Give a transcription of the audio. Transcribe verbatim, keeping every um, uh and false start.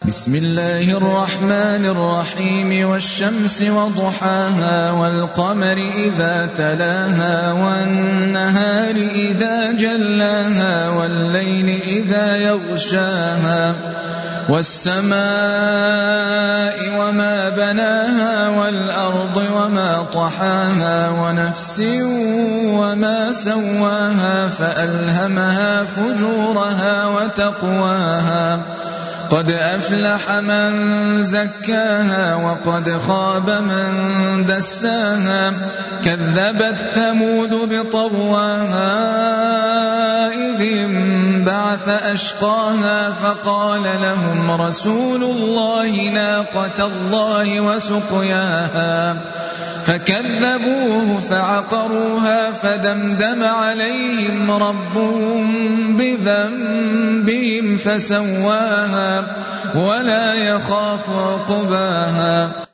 بسم الله الرحمن الرحيم والشمس وضحاها والقمر إذا تلاها والنهار إذا جلاها والليل إذا يغشاها والسماء وما بناها والأرض وما طحاها ونفس وما سواها فألهمها فجورها وتقواها قد أفلح من زكاها وقد خاب من دساها كذبت ثمود بطغواها إذ انبعث أشقاها فقال لهم رسول الله ناقة الله وسقياها فكذبوه فعقروها فدمدم عليهم ربهم بذنبهم فسواها ولا يخاف عقباها.